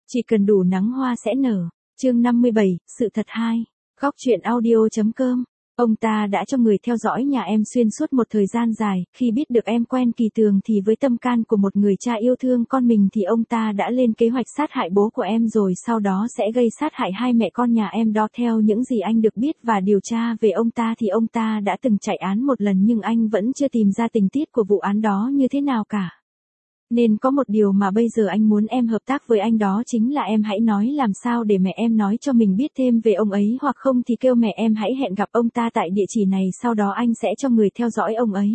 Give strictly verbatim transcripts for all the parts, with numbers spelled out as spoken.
Chỉ cần đủ nắng hoa sẽ nở. Chương năm mươi bảy, sự thật hai. Góc truyện audio.com. Ông ta đã cho người theo dõi nhà em xuyên suốt một thời gian dài, khi biết được em quen Kỳ Tường thì với tâm can của một người cha yêu thương con mình thì ông ta đã lên kế hoạch sát hại bố của em rồi sau đó sẽ gây sát hại hai mẹ con nhà em đó. Theo những gì anh được biết và điều tra về ông ta thì ông ta đã từng chạy án một lần nhưng anh vẫn chưa tìm ra tình tiết của vụ án đó như thế nào cả. Nên có một điều mà bây giờ anh muốn em hợp tác với anh, đó chính là em hãy nói làm sao để mẹ em nói cho mình biết thêm về ông ấy, hoặc không thì kêu mẹ em hãy hẹn gặp ông ta tại địa chỉ này, sau đó anh sẽ cho người theo dõi ông ấy.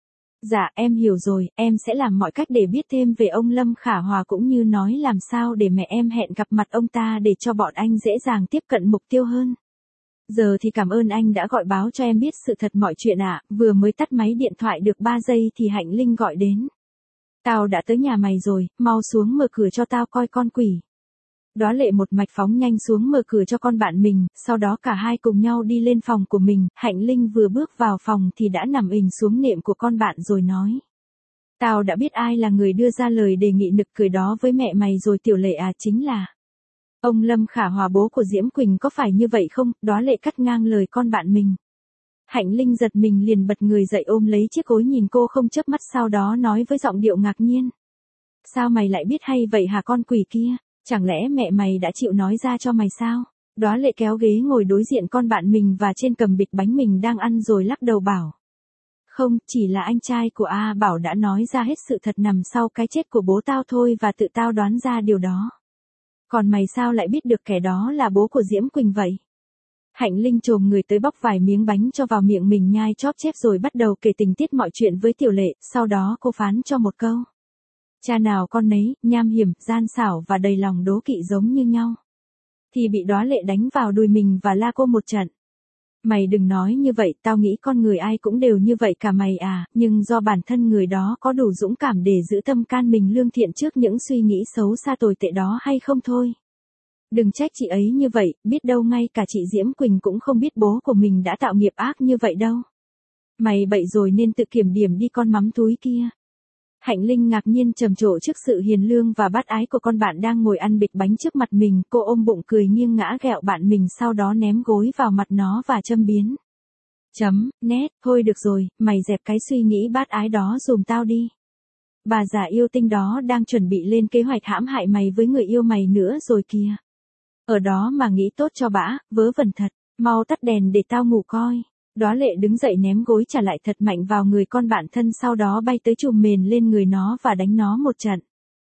Dạ, em hiểu rồi, em sẽ làm mọi cách để biết thêm về ông Lâm Khả Hòa cũng như nói làm sao để mẹ em hẹn gặp mặt ông ta để cho bọn anh dễ dàng tiếp cận mục tiêu hơn. Giờ thì cảm ơn anh đã gọi báo cho em biết sự thật mọi chuyện ạ. Vừa mới tắt máy điện thoại được ba giây thì Hạnh Linh gọi đến. Tao đã tới nhà mày rồi, mau xuống mở cửa cho tao coi con quỷ. Đóa Lệ một mạch phóng nhanh xuống mở cửa cho con bạn mình, sau đó cả hai cùng nhau đi lên phòng của mình. Hạnh Linh vừa bước vào phòng thì đã nằm ình xuống nệm của con bạn rồi nói. Tao đã biết ai là người đưa ra lời đề nghị nực cười đó với mẹ mày rồi Tiểu Lệ à, chính là ông Lâm Khả Hòa, bố của Diễm Quỳnh, có phải như vậy không? Đóa Lệ cắt ngang lời con bạn mình. Hạnh Linh giật mình liền bật người dậy ôm lấy chiếc gối nhìn cô không chớp mắt, sau đó nói với giọng điệu ngạc nhiên. Sao mày lại biết hay vậy hả con quỷ kia? Chẳng lẽ mẹ mày đã chịu nói ra cho mày sao? Đóa Lệ kéo ghế ngồi đối diện con bạn mình và trên cầm bịch bánh mình đang ăn rồi lắc đầu bảo. Không, chỉ là anh trai của A Bảo đã nói ra hết sự thật nằm sau cái chết của bố tao thôi và tự tao đoán ra điều đó. Còn mày sao lại biết được kẻ đó là bố của Diễm Quỳnh vậy? Hạnh Linh chồm người tới bóc vài miếng bánh cho vào miệng mình nhai chóp chép rồi bắt đầu kể tình tiết mọi chuyện với Tiểu Lệ, sau đó cô phán cho một câu. Cha nào con nấy, nham hiểm, gian xảo và đầy lòng đố kỵ giống như nhau. Thì bị Đóa Lệ đánh vào đùi mình và la cô một trận. Mày đừng nói như vậy, tao nghĩ con người ai cũng đều như vậy cả mày à, nhưng do bản thân người đó có đủ dũng cảm để giữ tâm can mình lương thiện trước những suy nghĩ xấu xa tồi tệ đó hay không thôi. Đừng trách chị ấy như vậy, biết đâu ngay cả chị Diễm Quỳnh cũng không biết bố của mình đã tạo nghiệp ác như vậy đâu. Mày bậy rồi nên tự kiểm điểm đi con mắm túi kia. Hạnh Linh ngạc nhiên trầm trộ trước sự hiền lương và bát ái của con bạn đang ngồi ăn bịch bánh trước mặt mình, cô ôm bụng cười nghiêng ngã ghẹo bạn mình, sau đó ném gối vào mặt nó và châm biếm. Chấm, nét, thôi được rồi, mày dẹp cái suy nghĩ bát ái đó dùm tao đi. Bà già yêu tinh đó đang chuẩn bị lên kế hoạch hãm hại mày với người yêu mày nữa rồi kìa. Ở đó mà nghĩ tốt cho bã, vớ vẩn thật, mau tắt đèn để tao ngủ coi. Đóa Lệ đứng dậy ném gối trả lại thật mạnh vào người con bạn thân, sau đó bay tới chùm mền lên người nó và đánh nó một trận.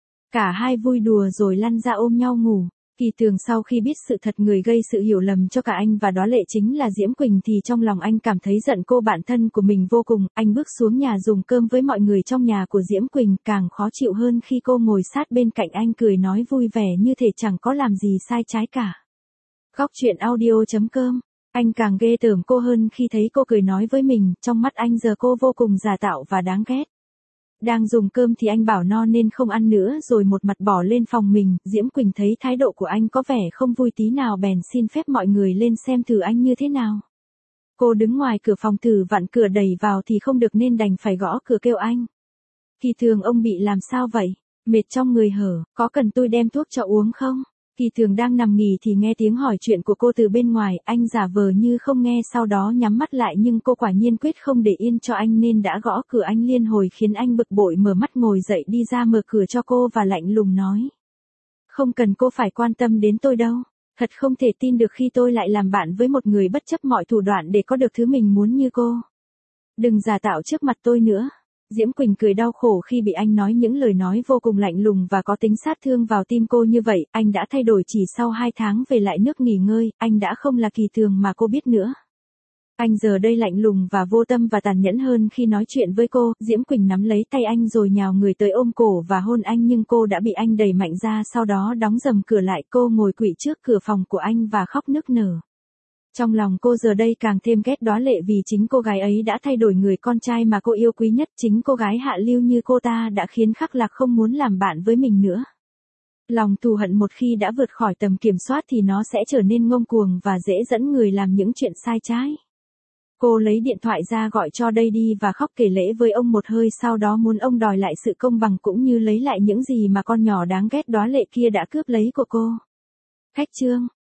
Cả hai vui đùa rồi lăn ra ôm nhau ngủ. Kỳ Tường sau khi biết sự thật người gây sự hiểu lầm cho cả anh và Đóa Lệ chính là Diễm Quỳnh thì trong lòng anh cảm thấy giận cô bạn thân của mình vô cùng. Anh bước xuống nhà dùng cơm với mọi người trong nhà của Diễm Quỳnh, càng khó chịu hơn khi cô ngồi sát bên cạnh anh cười nói vui vẻ như thể chẳng có làm gì sai trái cả. Góc truyện audio.com. Anh càng ghê tởm cô hơn khi thấy cô cười nói với mình, trong mắt anh giờ cô vô cùng giả tạo và đáng ghét. Đang dùng cơm thì anh bảo no nên không ăn nữa rồi một mặt bỏ lên phòng mình. Diễm Quỳnh thấy thái độ của anh có vẻ không vui tí nào bèn xin phép mọi người lên xem thử anh như thế nào. Cô đứng ngoài cửa phòng thử vặn cửa đẩy vào thì không được nên đành phải gõ cửa kêu anh. Kỳ Tường, ông bị làm sao vậy? Mệt trong người hở, có cần tôi đem thuốc cho uống không? Kỳ Tường đang nằm nghỉ thì nghe tiếng hỏi chuyện của cô từ bên ngoài, anh giả vờ như không nghe sau đó nhắm mắt lại nhưng cô quả nhiên quyết không để yên cho anh nên đã gõ cửa anh liên hồi khiến anh bực bội mở mắt ngồi dậy đi ra mở cửa cho cô và lạnh lùng nói. Không cần cô phải quan tâm đến tôi đâu, thật không thể tin được khi tôi lại làm bạn với một người bất chấp mọi thủ đoạn để có được thứ mình muốn như cô. Đừng giả tạo trước mặt tôi nữa. Diễm Quỳnh cười đau khổ khi bị anh nói những lời nói vô cùng lạnh lùng và có tính sát thương vào tim cô như vậy. Anh đã thay đổi chỉ sau hai tháng về lại nước nghỉ ngơi, anh đã không là Kỳ Tường mà cô biết nữa. Anh giờ đây lạnh lùng và vô tâm và tàn nhẫn hơn khi nói chuyện với cô. Diễm Quỳnh nắm lấy tay anh rồi nhào người tới ôm cổ và hôn anh nhưng cô đã bị anh đẩy mạnh ra, sau đó đóng dầm cửa lại. Cô ngồi quỵ trước cửa phòng của anh và khóc nức nở. Trong lòng cô giờ đây càng thêm ghét Đóa Lệ vì chính cô gái ấy đã thay đổi người con trai mà cô yêu quý nhất. Chính cô gái hạ lưu như cô ta đã khiến Khắc Lạc không muốn làm bạn với mình nữa. Lòng thù hận một khi đã vượt khỏi tầm kiểm soát thì nó sẽ trở nên ngông cuồng và dễ dẫn người làm những chuyện sai trái. Cô lấy điện thoại ra gọi cho Daddy và khóc kể lể với ông một hơi, sau đó muốn ông đòi lại sự công bằng cũng như lấy lại những gì mà con nhỏ đáng ghét đóa lệ kia đã cướp lấy của cô. Khách trương